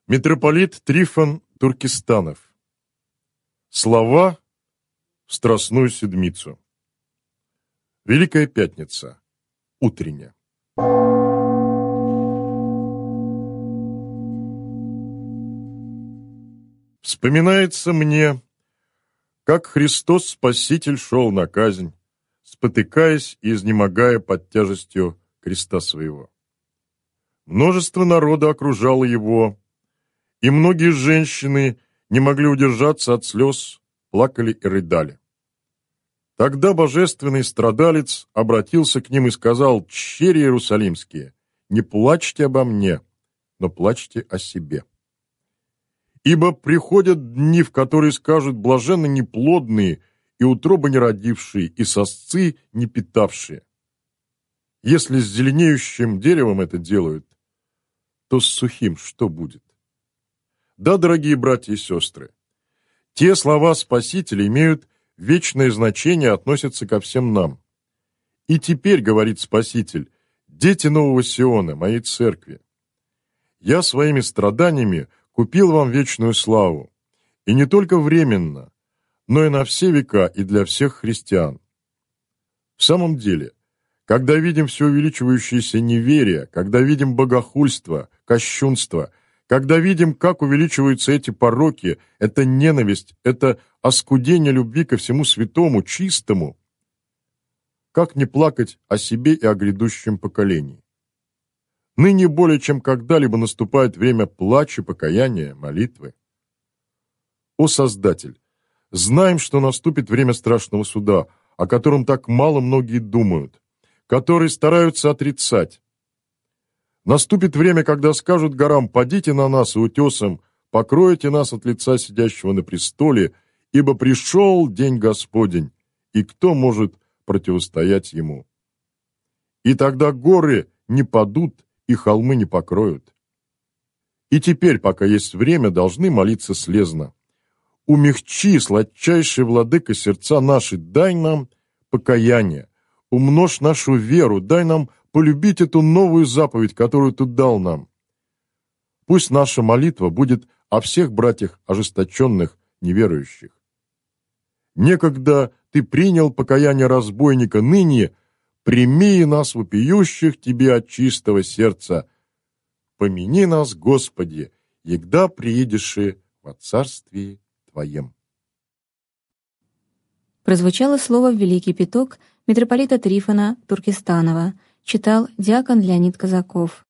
Митрополит Трифон Туркестанов. Слова в Страстную Седмицу. Великая Пятница. Утренняя. Вспоминается мне, как Христос Спаситель шел на казнь, спотыкаясь и изнемогая под тяжестью креста своего. Множество народа окружало его, и многие женщины не могли удержаться от слез, плакали и рыдали. Тогда божественный страдалец обратился к ним и сказал: «Черри иерусалимские, не плачьте обо мне, но плачьте о себе. Ибо приходят дни, в которые скажут: блаженны неплодные, и утробы не родившие, и сосцы не питавшие. Если с зеленеющим деревом это делают, то с сухим что будет?» Да, дорогие братья и сестры, те слова Спасителя имеют вечное значение, относятся ко всем нам. И теперь, говорит Спаситель, дети Нового Сиона, моей церкви, я своими страданиями купил вам вечную славу, и не только временно, но и на все века и для всех христиан. В самом деле, когда видим все увеличивающееся неверие, когда видим богохульство, кощунство, когда видим, как увеличиваются эти пороки, эта ненависть, это оскудение любви ко всему святому, чистому, как не плакать о себе и о грядущем поколении? Ныне более чем когда-либо наступает время плача, покаяния, молитвы. О Создатель, знаем, что наступит время страшного суда, о котором так мало многие думают, которые стараются отрицать. Наступит время, когда скажут горам: «Падите на нас, и утесом покройте нас от лица сидящего на престоле, ибо пришел день Господень, и кто может противостоять ему?» И тогда горы не падут, и холмы не покроют. И теперь, пока есть время, должны молиться слезно: «Умягчи, сладчайший владыка, сердца наши, дай нам покаяние, умножь нашу веру, дай нам полюбить эту новую заповедь, которую Ты дал нам». Пусть наша молитва будет о всех братьях ожесточенных, неверующих. Некогда Ты принял покаяние разбойника, ныне прими нас, вопиющих Тебе от чистого сердца. Помяни нас, Господи, егда приедеши во царствии Твоем. Прозвучало слово в Великий Пяток митрополита Трифона Туркестанова. Читал диакон Леонид Казаков.